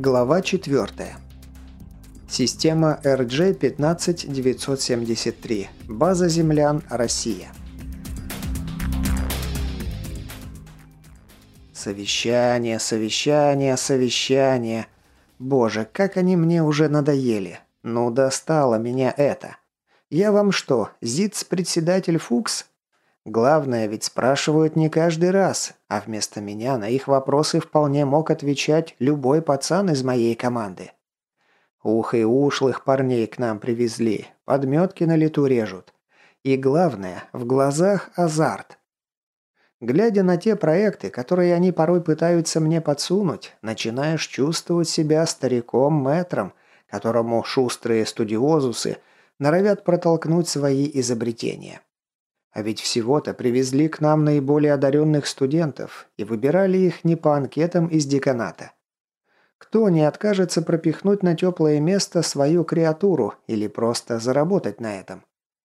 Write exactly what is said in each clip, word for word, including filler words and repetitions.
Глава четвёртая. Система эр джей пятнадцать девятьсот семьдесят три. База землян, Россия. Совещание, совещание, совещание. Боже, как они мне уже надоели. Ну, достало меня это. Я вам что, зиц-председатель Фукс? Главное, ведь спрашивают не каждый раз, а вместо меня на их вопросы вполне мог отвечать любой пацан из моей команды. Ух и ушлых парней к нам привезли, подметки на лету режут. И главное, в глазах азарт. Глядя на те проекты, которые они порой пытаются мне подсунуть, начинаешь чувствовать себя стариком-мэтром, которому шустрые студиозусы норовят протолкнуть свои изобретения. А ведь всего-то привезли к нам наиболее одаренных студентов и выбирали их не по анкетам из деканата. Кто не откажется пропихнуть на теплое место свою креатуру или просто заработать на этом?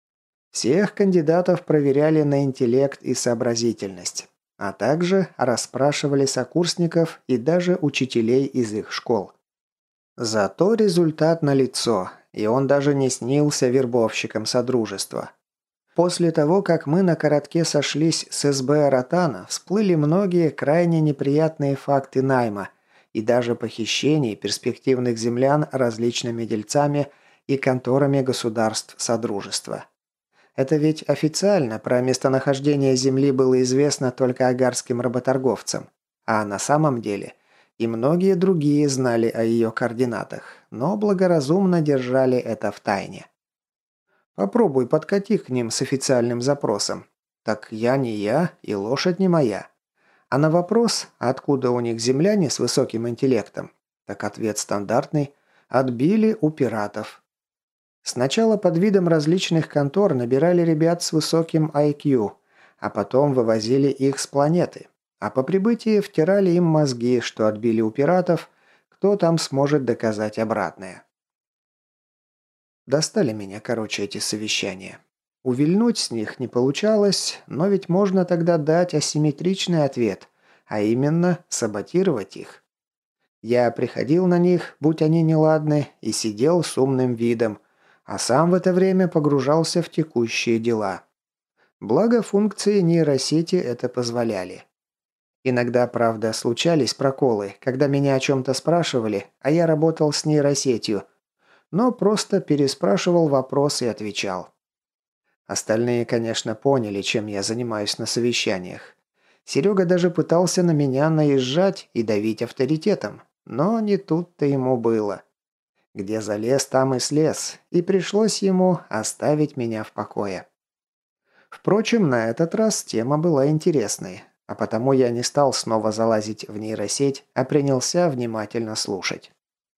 Всех кандидатов проверяли на интеллект и сообразительность, а также расспрашивали сокурсников и даже учителей из их школ. Зато результат налицо, и он даже не снился вербовщикам Содружества. После того, как мы на коротке сошлись с эс бэ Ротана, всплыли многие крайне неприятные факты найма и даже похищений перспективных землян различными дельцами и конторами государств Содружества. Это ведь официально про местонахождение земли было известно только агарским работорговцам, а на самом деле и многие другие знали о ее координатах, но благоразумно держали это в тайне. Попробуй подкати к ним с официальным запросом. Так я не я и лошадь не моя. А на вопрос, откуда у них земляне с высоким интеллектом, так ответ стандартный – отбили у пиратов. Сначала под видом различных контор набирали ребят с высоким ай кью, а потом вывозили их с планеты. А по прибытии втирали им мозги, что отбили у пиратов, кто там сможет доказать обратное. Достали меня, короче, эти совещания. Увильнуть с них не получалось, но ведь можно тогда дать асимметричный ответ, а именно саботировать их. Я приходил на них, будь они неладны, и сидел с умным видом, а сам в это время погружался в текущие дела. Благо функции нейросети это позволяли. Иногда, правда, случались проколы, когда меня о чем-то спрашивали, а я работал с нейросетью, но просто переспрашивал вопрос и отвечал. Остальные, конечно, поняли, чем я занимаюсь на совещаниях. Серега даже пытался на меня наезжать и давить авторитетом, но не тут-то ему было. Где залез, там и слез, и пришлось ему оставить меня в покое. Впрочем, на этот раз тема была интересной, а потому я не стал снова залазить в нейросеть, а принялся внимательно слушать.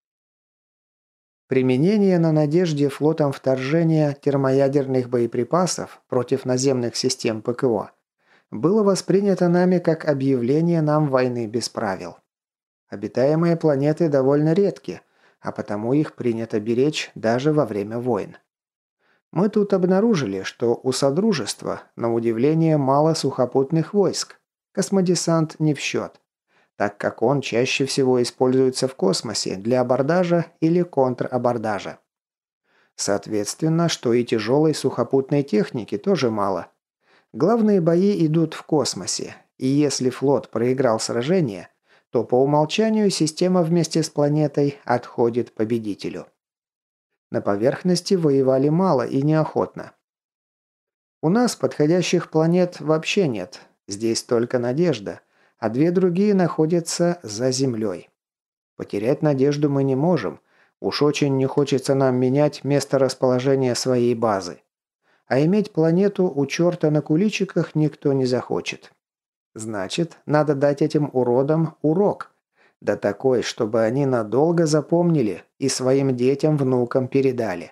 Применение на «Надежде» флотом вторжения термоядерных боеприпасов против наземных систем пэ ка о было воспринято нами как объявление нам войны без правил. Обитаемые планеты довольно редки, а потому их принято беречь даже во время войн. Мы тут обнаружили, что у Содружества, на удивление, мало сухопутных войск, космодесант не в счет, так как он чаще всего используется в космосе для абордажа или контрабордажа. Соответственно, что и тяжелой сухопутной техники тоже мало. Главные бои идут в космосе, и если флот проиграл сражение, то по умолчанию система вместе с планетой отходит победителю. На поверхности воевали мало и неохотно. У нас подходящих планет вообще нет, здесь только Надежда, а две другие находятся за Землей. Потерять надежду мы не можем, уж очень не хочется нам менять место расположения своей базы. А иметь планету у черта на куличиках никто не захочет. Значит, надо дать этим уродам урок. Да такой, чтобы они надолго запомнили и своим детям-внукам передали.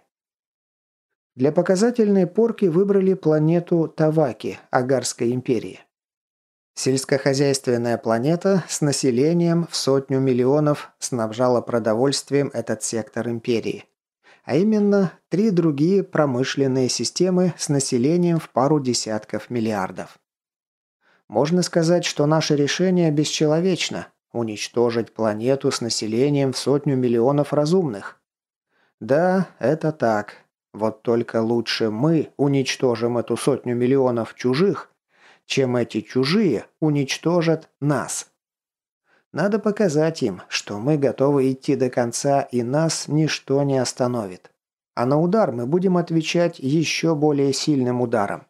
Для показательной порки выбрали планету Таваки Агарской империи. Сельскохозяйственная планета с населением в сотню миллионов снабжала продовольствием этот сектор империи. А именно, три другие промышленные системы с населением в пару десятков миллиардов. Можно сказать, что наше решение бесчеловечно, Уничтожить планету с населением в сотню миллионов разумных. Да, это так. Вот только лучше мы уничтожим эту сотню миллионов чужих, чем эти чужие уничтожат нас. Надо показать им, что мы готовы идти до конца и нас ничто не остановит. А на удар мы будем отвечать еще более сильным ударом.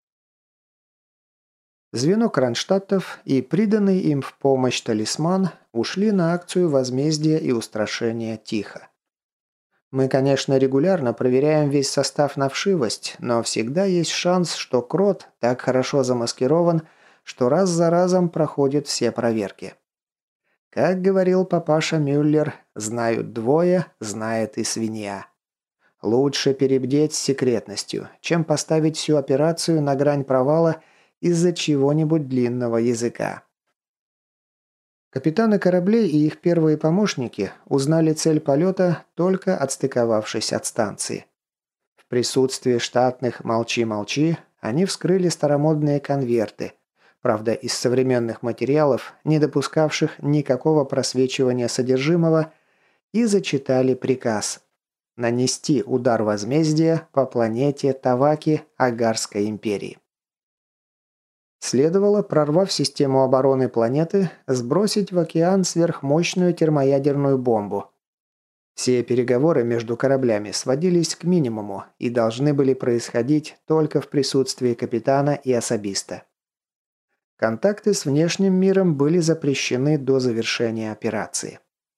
Звено Кронштадтов и приданный им в помощь талисман ушли на акцию возмездия и устрашения тихо. Мы, конечно, регулярно проверяем весь состав на вшивость, но всегда есть шанс, что крот так хорошо замаскирован, что раз за разом проходит все проверки. Как говорил папаша Мюллер, знают двое, знает и свинья. Лучше перебдеть с секретностью, чем поставить всю операцию на грань провала из-за чего-нибудь длинного языка. Капитаны кораблей и их первые помощники узнали цель полета, только отстыковавшись от станции. В присутствии штатных «молчи-молчи» они вскрыли старомодные конверты, правда, из современных материалов, не допускавших никакого просвечивания содержимого, и зачитали приказ нанести удар возмездия по планете Таваки Агарской империи. Следовало, прорвав систему обороны планеты, сбросить в океан сверхмощную термоядерную бомбу. Все переговоры между кораблями сводились к минимуму и должны были происходить только в присутствии капитана и особиста. Контакты с внешним миром были запрещены до завершения операции.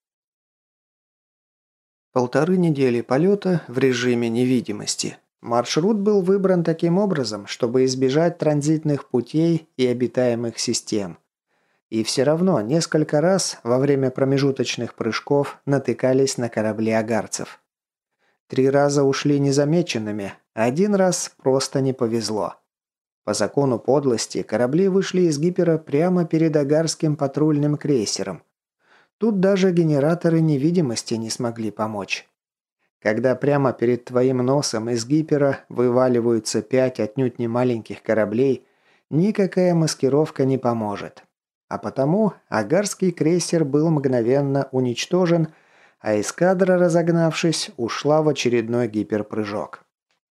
Полторы недели полета в режиме невидимости. Маршрут был выбран таким образом, чтобы избежать транзитных путей и обитаемых систем. И все равно несколько раз во время промежуточных прыжков натыкались на корабли агарцев. Три раза ушли незамеченными, один раз просто не повезло. По закону подлости корабли вышли из гипера прямо перед агарским патрульным крейсером. Тут даже генераторы невидимости не смогли помочь. Когда прямо перед твоим носом из гипера вываливаются пять отнюдь не маленьких кораблей, никакая маскировка не поможет. А потому агарский крейсер был мгновенно уничтожен, а эскадра, разогнавшись, ушла в очередной гиперпрыжок.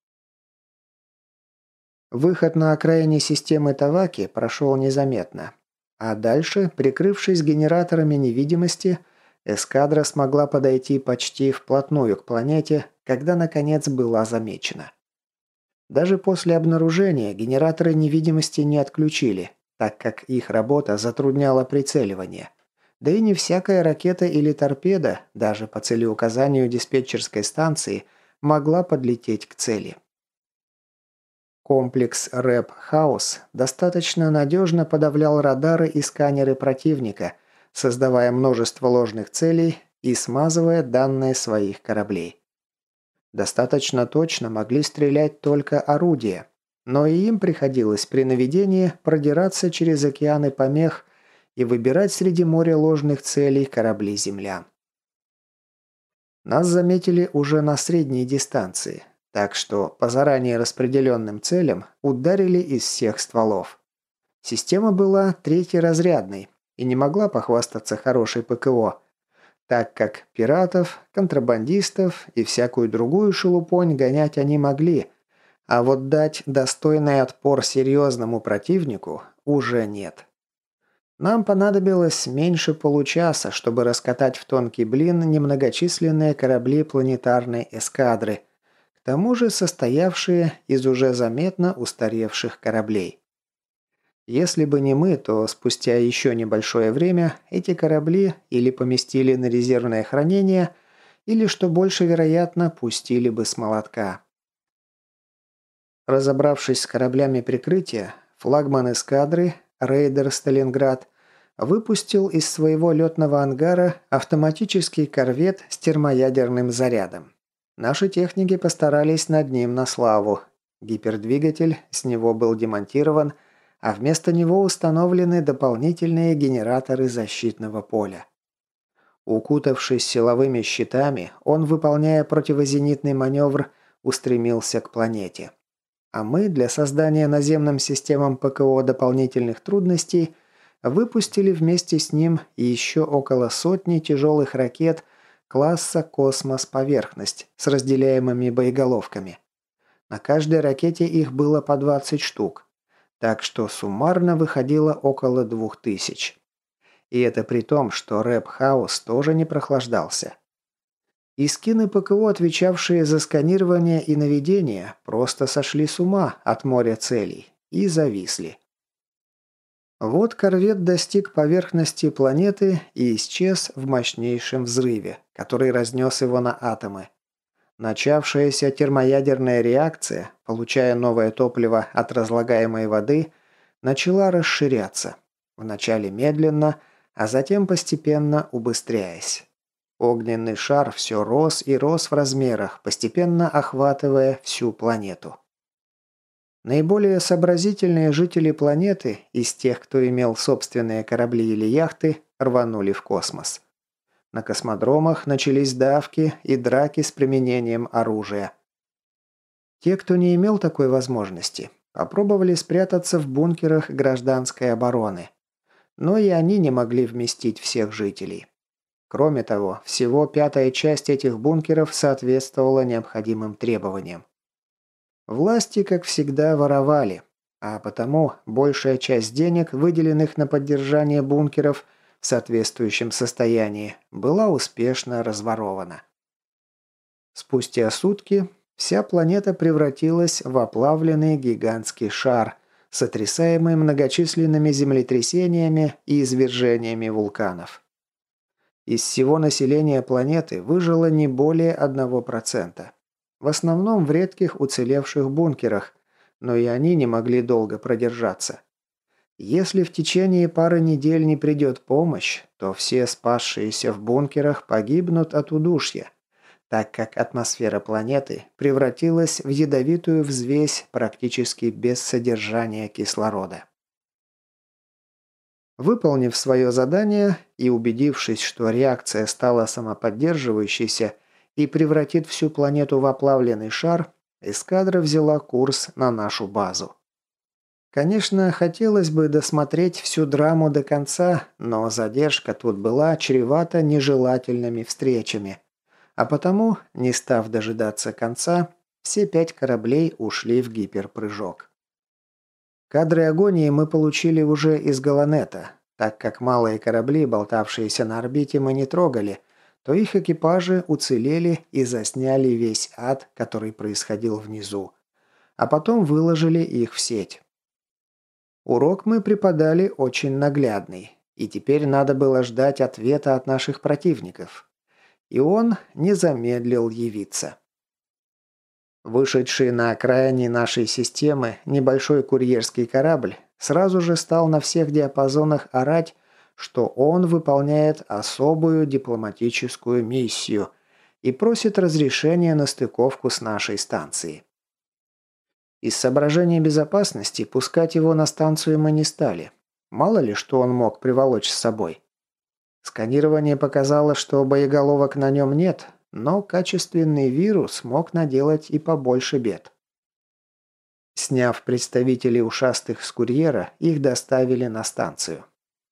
Выход на окраине системы Таваки прошел незаметно. А дальше, прикрывшись генераторами невидимости, эскадра смогла подойти почти вплотную к планете, когда наконец была замечена. Даже после обнаружения генераторы невидимости не отключили, так как их работа затрудняла прицеливание. Да и не всякая ракета или торпеда, даже по целеуказанию диспетчерской станции, могла подлететь к цели. Комплекс рэп «Хаос» достаточно надежно подавлял радары и сканеры противника, создавая множество ложных целей и смазывая данные своих кораблей. Достаточно точно могли стрелять только орудия, но и им приходилось при наведении продираться через океаны помех и выбирать среди моря ложных целей корабли землян. Нас заметили уже на средней дистанции, так что по заранее распределенным целям ударили из всех стволов. Система была третьеразрядной и не могла похвастаться хорошей ПКО, так как пиратов, контрабандистов и всякую другую шелупонь гонять они могли, а вот дать достойный отпор серьезному противнику уже нет. Нам понадобилось меньше получаса, чтобы раскатать в тонкий блин немногочисленные корабли планетарной эскадры, к тому же состоявшие из уже заметно устаревших кораблей. Если бы не мы, то спустя еще небольшое время эти корабли или поместили на резервное хранение, или, что больше вероятно, пустили бы с молотка. Разобравшись с кораблями прикрытия, флагман эскадры, рейдер «Сталинград», выпустил из своего летного ангара автоматический корвет с термоядерным зарядом. Наши техники постарались над ним на славу. Гипердвигатель с него был демонтирован, а вместо него установлены дополнительные генераторы защитного поля. Укутавшись силовыми щитами, он, выполняя противозенитный маневр, устремился к планете. А мы для создания наземным системам ПКО дополнительных трудностей выпустили вместе с ним еще около сотни тяжелых ракет класса «Космос-поверхность» с разделяемыми боеголовками. На каждой ракете их было по двадцать штук, так что суммарно выходило около двух тысяч. И это при том, что рэп-хаус тоже не прохлаждался. И скины ПКО, отвечавшие за сканирование и наведение, просто сошли с ума от моря целей и зависли. Вот корвет достиг поверхности планеты и исчез в мощнейшем взрыве, который разнес его на атомы. Начавшаяся термоядерная реакция, получая новое топливо от разлагаемой воды, начала расширяться. Вначале медленно, а затем постепенно убыстряясь. Огненный шар все рос и рос в размерах, постепенно охватывая всю планету. Наиболее сообразительные жители планеты, из тех, кто имел собственные корабли или яхты, рванули в космос. На космодромах начались давки и драки с применением оружия. Те, кто не имел такой возможности, попробовали спрятаться в бункерах гражданской обороны. Но и они не могли вместить всех жителей. Кроме того, всего пятая часть этих бункеров соответствовала необходимым требованиям. Власти, как всегда, воровали, а потому большая часть денег, выделенных на поддержание бункеров в соответствующем состоянии, была успешно разворована. Спустя сутки вся планета превратилась в оплавленный гигантский шар, сотрясаемый многочисленными землетрясениями и извержениями вулканов. Из всего населения планеты выжило не более одного процента. В основном в редких уцелевших бункерах, но и они не могли долго продержаться. Если в течение пары недель не придет помощь, то все спасшиеся в бункерах погибнут от удушья, так как атмосфера планеты превратилась в ядовитую взвесь практически без содержания кислорода. Выполнив свое задание и убедившись, что реакция стала самоподдерживающейся и превратит всю планету в оплавленный шар, эскадра взяла курс на нашу базу. Конечно, хотелось бы досмотреть всю драму до конца, но задержка тут была чревата нежелательными встречами. А потому, не став дожидаться конца, все пять кораблей ушли в гиперпрыжок. Кадры агонии мы получили уже из Галанета, так как малые корабли, болтавшиеся на орбите, мы не трогали, то их экипажи уцелели и засняли весь ад, который происходил внизу, а потом выложили их в сеть. Урок мы преподали очень наглядный, и теперь надо было ждать ответа от наших противников. И он не замедлил явиться. Вышедший на окраине нашей системы небольшой курьерский корабль сразу же стал на всех диапазонах орать, что он выполняет особую дипломатическую миссию и просит разрешения на стыковку с нашей станцией. Из соображений безопасности пускать его на станцию мы не стали. Мало ли, что он мог приволочь с собой. Сканирование показало, что боеголовок на нем нет, но качественный вирус мог наделать и побольше бед. Сняв представителей ушастых с курьера, их доставили на станцию.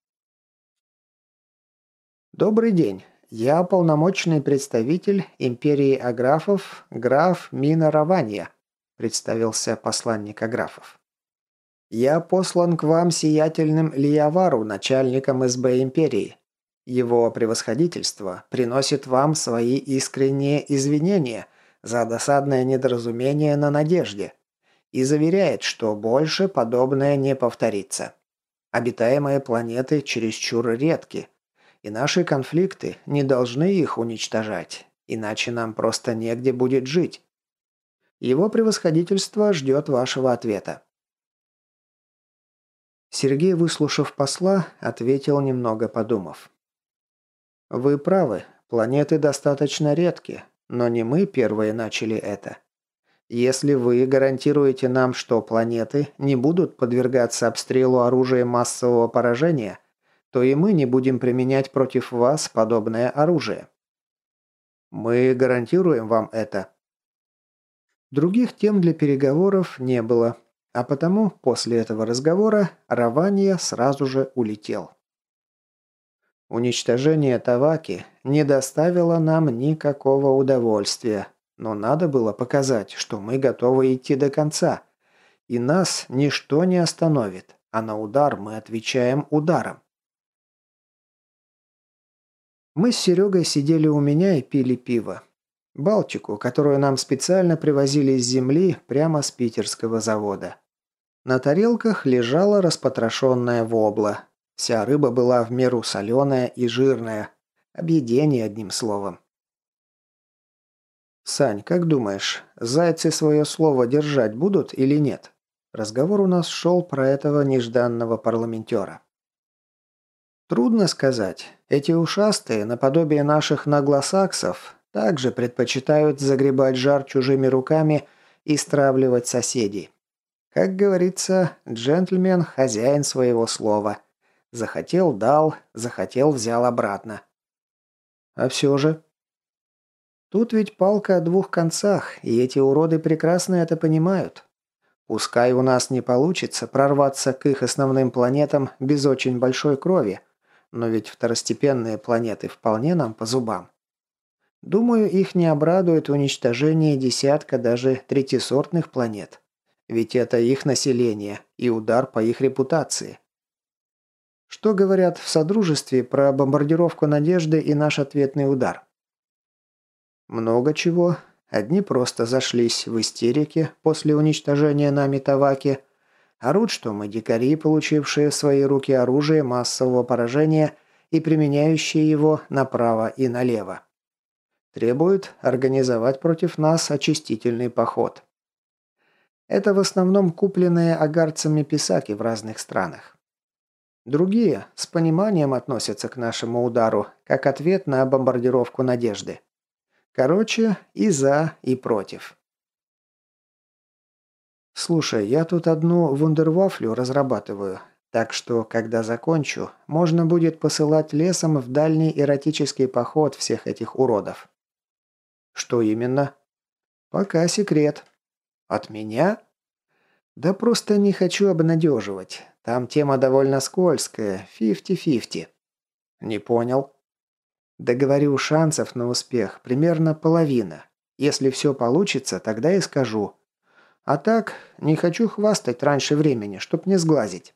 «Добрый день. Я полномочный представитель империи Аграфов, граф Мина Раванья», представился посланник Аграфов. «Я послан к вам сиятельным Лиявару, начальником СБ империи. Его превосходительство приносит вам свои искренние извинения за досадное недоразумение на Надежде и заверяет, что больше подобное не повторится. Обитаемые планеты чересчур редки, и наши конфликты не должны их уничтожать, иначе нам просто негде будет жить. Его превосходительство ждет вашего ответа». Сергей, выслушав посла, ответил, немного подумав. «Вы правы, планеты достаточно редки, но не мы первые начали это. Если вы гарантируете нам, что планеты не будут подвергаться обстрелу оружием массового поражения, то и мы не будем применять против вас подобное оружие». «Мы гарантируем вам это». Других тем для переговоров не было. А потому после этого разговора Раванья сразу же улетел. Уничтожение Таваки не доставило нам никакого удовольствия, но надо было показать, что мы готовы идти до конца, и нас ничто не остановит, а на удар мы отвечаем ударом. Мы с Серегой сидели у меня и пили пиво. Балтику, которую нам специально привозили из земли прямо с питерского завода. На тарелках лежала распотрошенная вобла. Вся рыба была в меру соленая и жирная. Объедение, одним словом. «Сань, как думаешь, зайцы свое слово держать будут или нет?» Разговор у нас шел про этого нежданного парламентера. Трудно сказать. Эти ушастые, наподобие наших наглосаксов, также предпочитают загребать жар чужими руками и стравливать соседей. Как говорится, джентльмен – хозяин своего слова. Захотел – дал, захотел – взял обратно. А все же... Тут ведь палка о двух концах, и эти уроды прекрасно это понимают. Пускай у нас не получится прорваться к их основным планетам без очень большой крови, но ведь второстепенные планеты вполне нам по зубам. Думаю, их не обрадует уничтожение десятка даже третьесортных планет. Ведь это их население и удар по их репутации. Что говорят в Содружестве про бомбардировку Надежды и наш ответный удар? Много чего. Одни просто зашлись в истерике после уничтожения нами Таваки. Орут, что мы дикари, получившие в свои руки оружие массового поражения и применяющие его направо и налево. Требуют организовать против нас очистительный поход. Это в основном купленные агарцами писаки в разных странах. Другие с пониманием относятся к нашему удару, как ответ на бомбардировку Надежды. Короче, и за, и против. Слушай, я тут одну вундервафлю разрабатываю, так что, когда закончу, можно будет посылать лесом в дальний эротический поход всех этих уродов. Что именно? Пока секрет. От меня? Да просто не хочу обнадеживать. Там тема довольно скользкая, фифти-фифти. Не понял. Да говорю, шансов на успех примерно половина. Если все получится, тогда и скажу. А так, не хочу хвастать раньше времени, чтоб не сглазить.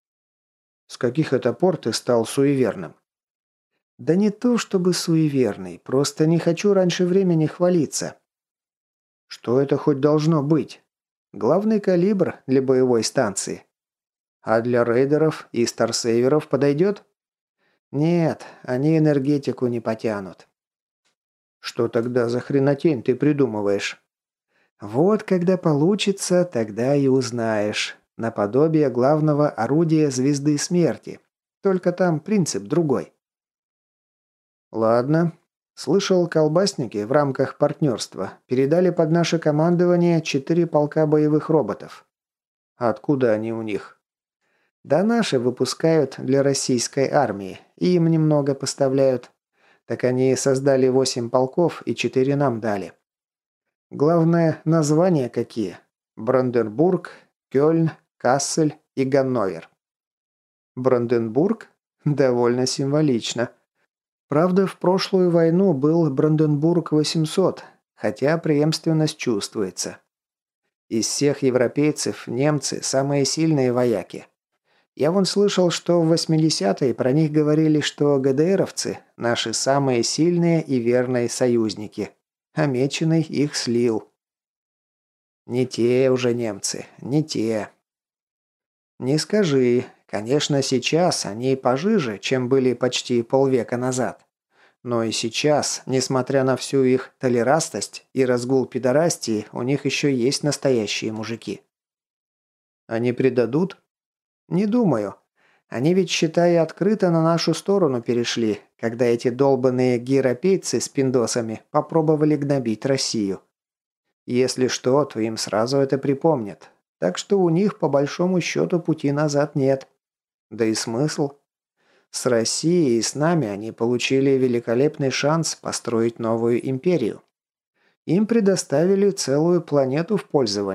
С каких это пор ты стал суеверным? Да не то чтобы суеверный, просто не хочу раньше времени хвалиться. Что это хоть должно быть? Главный калибр для боевой станции. А для рейдеров и старсейверов подойдет? Нет, они энергетику не потянут. Что тогда за хренотень ты придумываешь? Вот когда получится, тогда и узнаешь. Наподобие главного орудия звезды смерти. Только там принцип другой. Ладно. Слышал, колбасники в рамках партнерства передали под наше командование четыре полка боевых роботов. Откуда они у них? Да наши выпускают для российской армии, и им немного поставляют. Так они создали восемь полков и четыре нам дали. Главное, названия какие? Бранденбург, Кёльн, Кассель и Ганновер. Бранденбург? Довольно символично. Правда, в прошлую войну был Бранденбург восемьсот, хотя преемственность чувствуется. Из всех европейцев немцы самые сильные вояки. Я вон слышал, что в восьмидесятые про них говорили, что ГДРовцы – наши самые сильные и верные союзники, а Меченый их слил. Не те уже немцы, не те. Не скажи. Конечно, сейчас они пожиже, чем были почти полвека назад. Но и сейчас, несмотря на всю их толерастость и разгул пидорастии, у них еще есть настоящие мужики. Они предадут? Не думаю. Они ведь, считай, открыто на нашу сторону перешли, когда эти долбанные гиропейцы с пиндосами попробовали гнобить Россию. Если что, то им сразу это припомнят. Так что у них, по большому счету, пути назад нет. Да и смысл? С Россией и с нами они получили великолепный шанс построить новую империю. Им предоставили целую планету в пользование,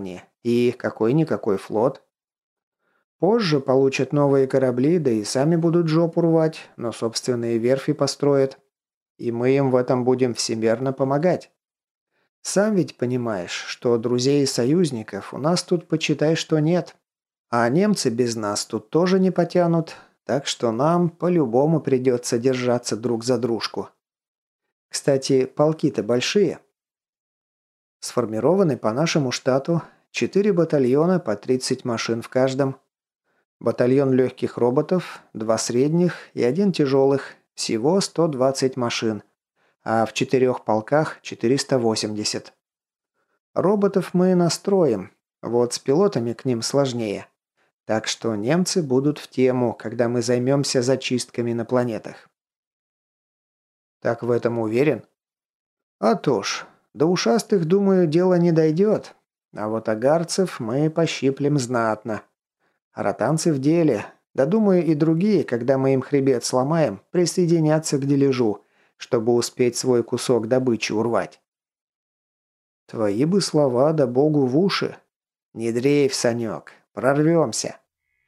И какой-никакой флот. Позже получат новые корабли, да и сами будут жопу рвать, но собственные верфи построят. И мы им в этом будем всемерно помогать. Сам ведь понимаешь, что друзей и союзников у нас тут почитай, что нет. А немцы без нас тут тоже не потянут, так что нам по-любому придется держаться друг за дружку. Кстати, полки-то большие. Сформированы по нашему штату четыре батальона по тридцать машин в каждом. Батальон легких роботов, два средних и один тяжелых, всего сто двадцать машин, а в четырех полках четыреста восемьдесят. Роботов мы настроим, вот с пилотами к ним сложнее. Так что немцы будут в тему, когда мы займемся зачистками на планетах. Так в этом уверен? А то ж, до ушастых, думаю, дело не дойдет. А вот агарцев мы пощиплем знатно. А ротанцы в деле. Да думаю, и другие, когда мы им хребет сломаем, присоединятся к дележу, чтобы успеть свой кусок добычи урвать. Твои бы слова да богу в уши. Не дрейф, Санек, прорвемся.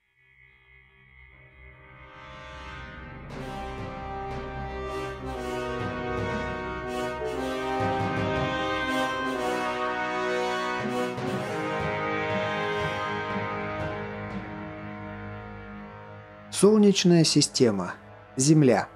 Солнечная система. Земля.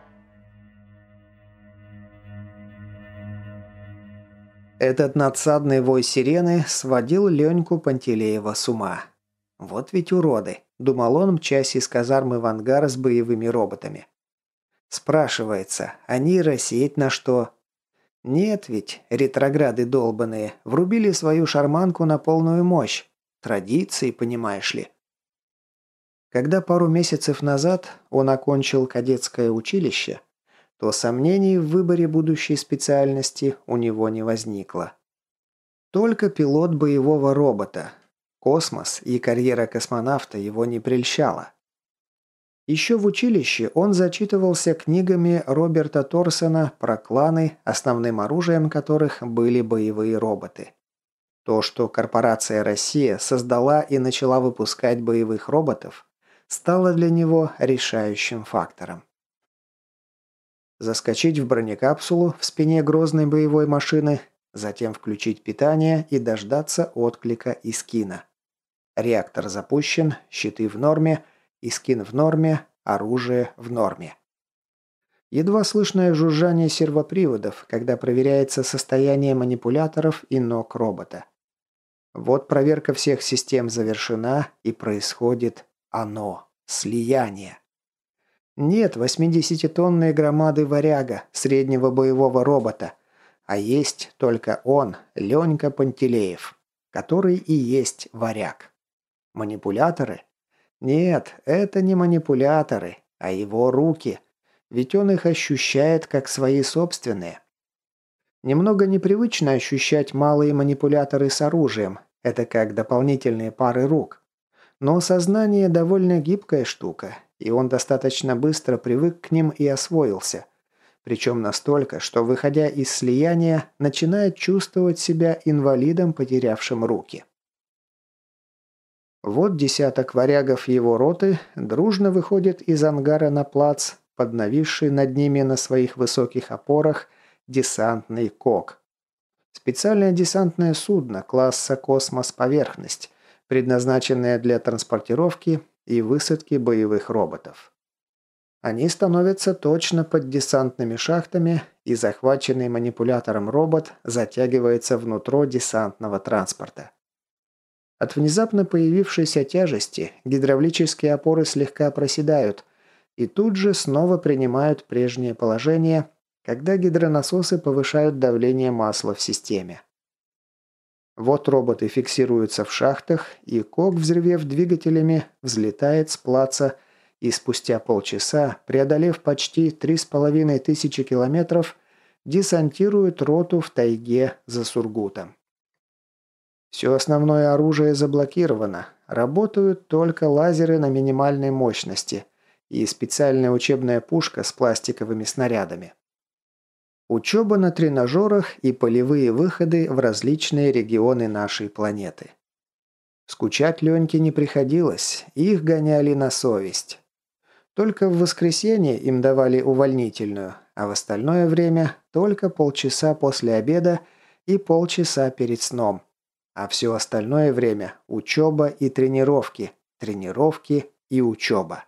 Этот надсадный вой сирены сводил Леньку Пантелеева с ума. Вот ведь уроды, думал он, мчась из казармы в ангар с боевыми роботами. Спрашивается, они рассеять на что? Нет ведь, ретрограды долбаные, врубили свою шарманку на полную мощь. Традиции, понимаешь ли. Когда пару месяцев назад он окончил кадетское училище, то сомнений в выборе будущей специальности у него не возникло. Только пилот боевого робота. Космос и карьера космонавта его не прельщала. Еще в училище он зачитывался книгами Роберта Торсона про кланы, основным оружием которых были боевые роботы. То, что корпорация «Россия» создала и начала выпускать боевых роботов, стало для него решающим фактором. Заскочить в бронекапсулу в спине грозной боевой машины, затем включить питание и дождаться отклика Искина. Реактор запущен, щиты в норме, Искин в норме, оружие в норме. Едва слышное жужжание сервоприводов, когда проверяется состояние манипуляторов и ног робота. Вот проверка всех систем завершена, и происходит оно – слияние. Нет восьмидесятитонной громады «Варяга», среднего боевого робота, а есть только он, Ленька Пантелеев, который и есть «Варяг». Манипуляторы? Нет, это не манипуляторы, а его руки, ведь он их ощущает как свои собственные. Немного непривычно ощущать малые манипуляторы с оружием, это как дополнительные пары рук. Но сознание довольно гибкая штука, и он достаточно быстро привык к ним и освоился. Причем настолько, что, выходя из слияния, начинает чувствовать себя инвалидом, потерявшим руки. Вот десяток варягов его роты дружно выходит из ангара на плац, поднависший над ними на своих высоких опорах десантный КОК. Специальное десантное судно класса «Космос-поверхность», предназначенное для транспортировки и высадки боевых роботов. Они становятся точно под десантными шахтами, и захваченный манипулятором робот затягивается внутрь десантного транспорта. От внезапно появившейся тяжести гидравлические опоры слегка проседают и тут же снова принимают прежнее положение, когда гидронасосы повышают давление масла в системе. Вот роботы фиксируются в шахтах, и КОК, взревев двигателями, взлетает с плаца и спустя полчаса, преодолев почти три с половиной тысячи километров, десантирует роту в тайге за Сургутом. Все основное оружие заблокировано, работают только лазеры на минимальной мощности и специальная учебная пушка с пластиковыми снарядами. Учеба на тренажерах и полевые выходы в различные регионы нашей планеты. Скучать Леньке не приходилось, их гоняли на совесть. Только в воскресенье им давали увольнительную, а в остальное время только полчаса после обеда и полчаса перед сном. А все остальное время – учеба и тренировки, тренировки и учеба.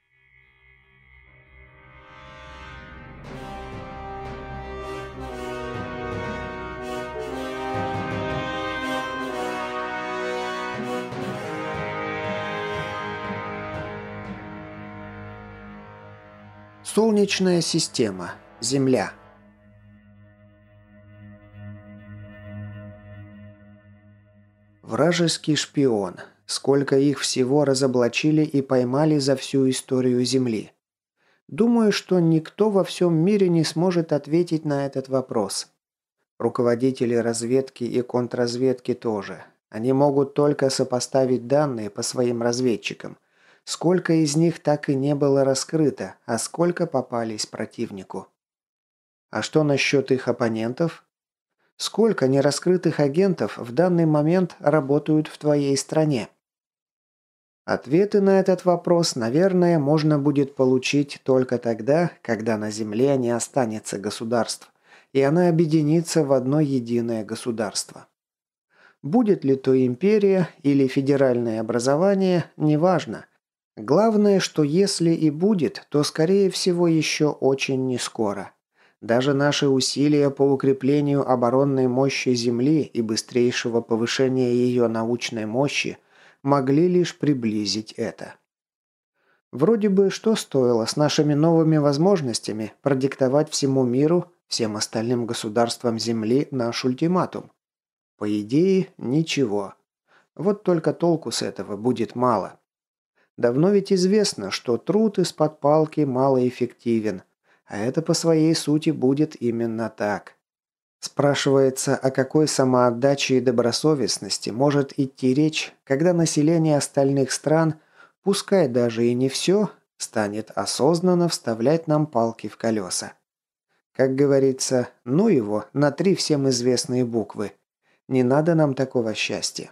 Солнечная система. Земля. Вражеский шпион. Сколько их всего разоблачили и поймали за всю историю Земли. Думаю, что никто во всем мире не сможет ответить на этот вопрос. Руководители разведки и контрразведки тоже. Они могут только сопоставить данные по своим разведчикам. Сколько из них так и не было раскрыто, а сколько попались противнику. А что насчет их оппонентов? Сколько нераскрытых агентов в данный момент работают в твоей стране? Ответы на этот вопрос, наверное, можно будет получить только тогда, когда на Земле не останется государств, и она объединится в одно единое государство. Будет ли то империя или федеральное образование, неважно. Главное, что если и будет, то скорее всего еще очень нескоро. Даже наши усилия по укреплению оборонной мощи Земли и быстрейшего повышения ее научной мощи могли лишь приблизить это. Вроде бы что стоило с нашими новыми возможностями продиктовать всему миру, всем остальным государствам Земли наш ультиматум? По идее, ничего. Вот только толку с этого будет мало. Давно ведь известно, что труд из-под палки малоэффективен, а это по своей сути будет именно так. Спрашивается, о какой самоотдаче и добросовестности может идти речь, когда население остальных стран, пускай даже и не все, станет осознанно вставлять нам палки в колеса. Как говорится, ну его на три всем известные буквы. Не надо нам такого счастья.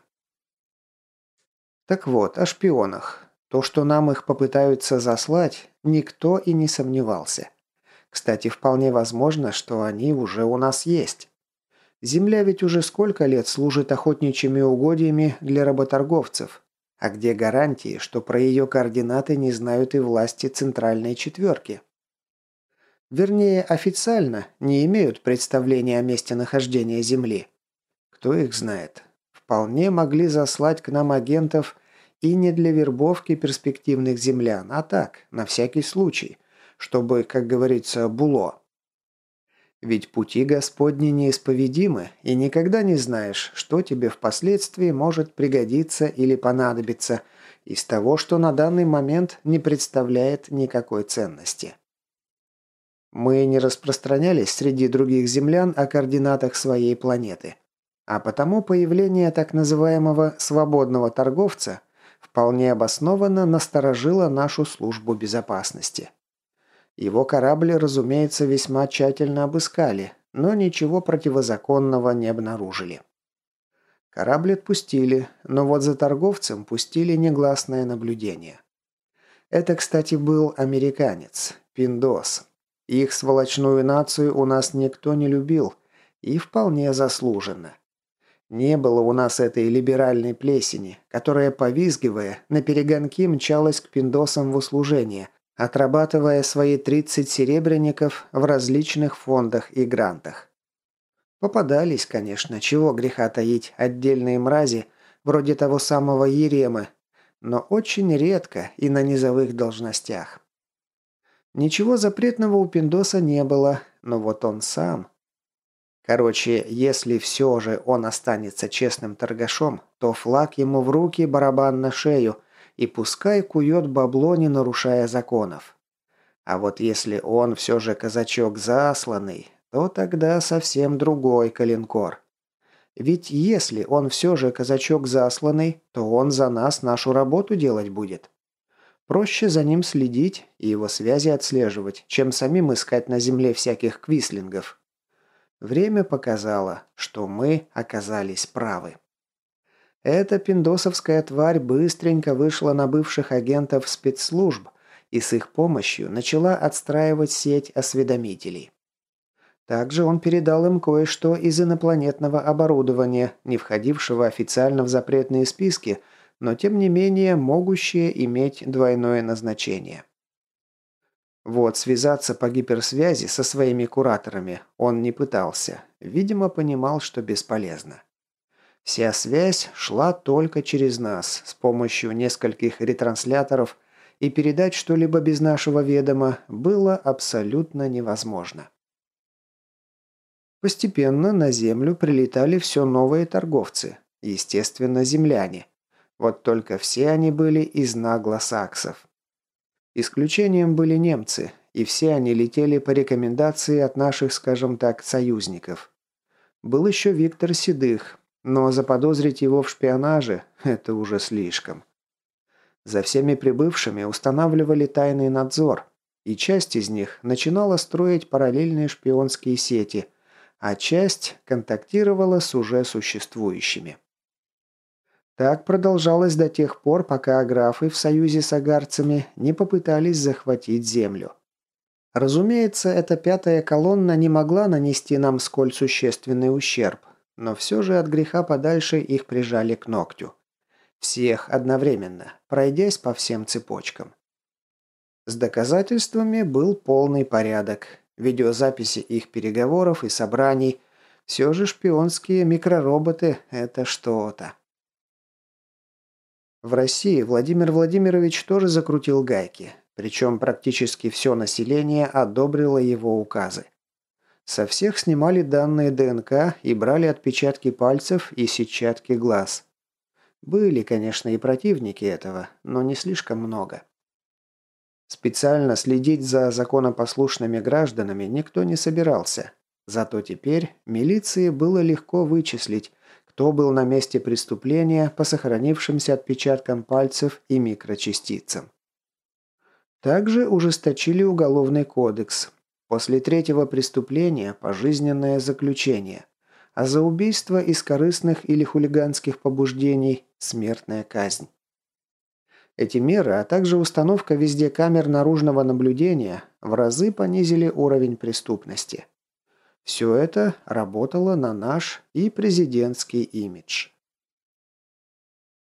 Так вот, о шпионах. То, что нам их попытаются заслать, никто и не сомневался. Кстати, вполне возможно, что они уже у нас есть. Земля ведь уже сколько лет служит охотничьими угодьями для работорговцев. А где гарантии, что про ее координаты не знают и власти Центральной Четверки? Вернее, официально не имеют представления о месте нахождения Земли. Кто их знает? Вполне могли заслать к нам агентов и не для вербовки перспективных землян, а так, на всякий случай, чтобы, как говорится, було. Ведь пути Господни неисповедимы, и никогда не знаешь, что тебе впоследствии может пригодиться или понадобиться из того, что на данный момент не представляет никакой ценности. Мы не распространялись среди других землян о координатах своей планеты, а потому появление так называемого «свободного торговца» вполне обоснованно насторожило нашу службу безопасности. Его корабль, разумеется, весьма тщательно обыскали, но ничего противозаконного не обнаружили. Корабль отпустили, но вот за торговцем пустили негласное наблюдение. Это, кстати, был американец, пиндос. Их сволочную нацию у нас никто не любил, и вполне заслуженно. Не было у нас этой либеральной плесени, которая, повизгивая, наперегонки мчалась к пиндосам в услужение, отрабатывая свои тридцать серебряников в различных фондах и грантах. Попадались, конечно, чего греха таить, отдельные мрази, вроде того самого Еремы, но очень редко и на низовых должностях. Ничего запретного у пиндоса не было, но вот он сам... Короче, если все же он останется честным торгашом, то флаг ему в руки, барабан на шею, и пускай кует бабло, не нарушая законов. А вот если он все же казачок засланный, то тогда совсем другой калинкор. Ведь если он все же казачок засланный, то он за нас нашу работу делать будет. Проще за ним следить и его связи отслеживать, чем самим искать на земле всяких квислингов. Время показало, что мы оказались правы. Эта пиндосовская тварь быстренько вышла на бывших агентов спецслужб и с их помощью начала отстраивать сеть осведомителей. Также он передал им кое-что из инопланетного оборудования, не входившего официально в запретные списки, но тем не менее могущее иметь двойное назначение. Вот связаться по гиперсвязи со своими кураторами он не пытался, видимо, понимал, что бесполезно. Вся связь шла только через нас, с помощью нескольких ретрансляторов, и передать что-либо без нашего ведома было абсолютно невозможно. Постепенно на Землю прилетали все новые торговцы, естественно, земляне. Вот только все они были из наглосаксов. Исключением были немцы, и все они летели по рекомендации от наших, скажем так, союзников. Был еще Виктор Седых, но заподозрить его в шпионаже – это уже слишком. За всеми прибывшими устанавливали тайный надзор, и часть из них начинала строить параллельные шпионские сети, а часть контактировала с уже существующими. Так продолжалось до тех пор, пока аграфы в союзе с агарцами не попытались захватить землю. Разумеется, эта пятая колонна не могла нанести нам сколь существенный ущерб, но все же от греха подальше их прижали к ногтю. Всех одновременно, пройдясь по всем цепочкам. С доказательствами был полный порядок. Видеозаписи их переговоров и собраний. Все же шпионские микророботы – это что-то. В России Владимир Владимирович тоже закрутил гайки, причем практически все население одобрило его указы. Со всех снимали данные ДНК и брали отпечатки пальцев и сетчатки глаз. Были, конечно, и противники этого, но не слишком много. Специально следить за законопослушными гражданами никто не собирался. Зато теперь милиции было легко вычислить, кто был на месте преступления по сохранившимся отпечаткам пальцев и микрочастицам. Также ужесточили уголовный кодекс. После третьего преступления – пожизненное заключение, а за убийство из корыстных или хулиганских побуждений – смертная казнь. Эти меры, а также установка везде камер наружного наблюдения в разы понизили уровень преступности. Все это работало на наш и президентский имидж.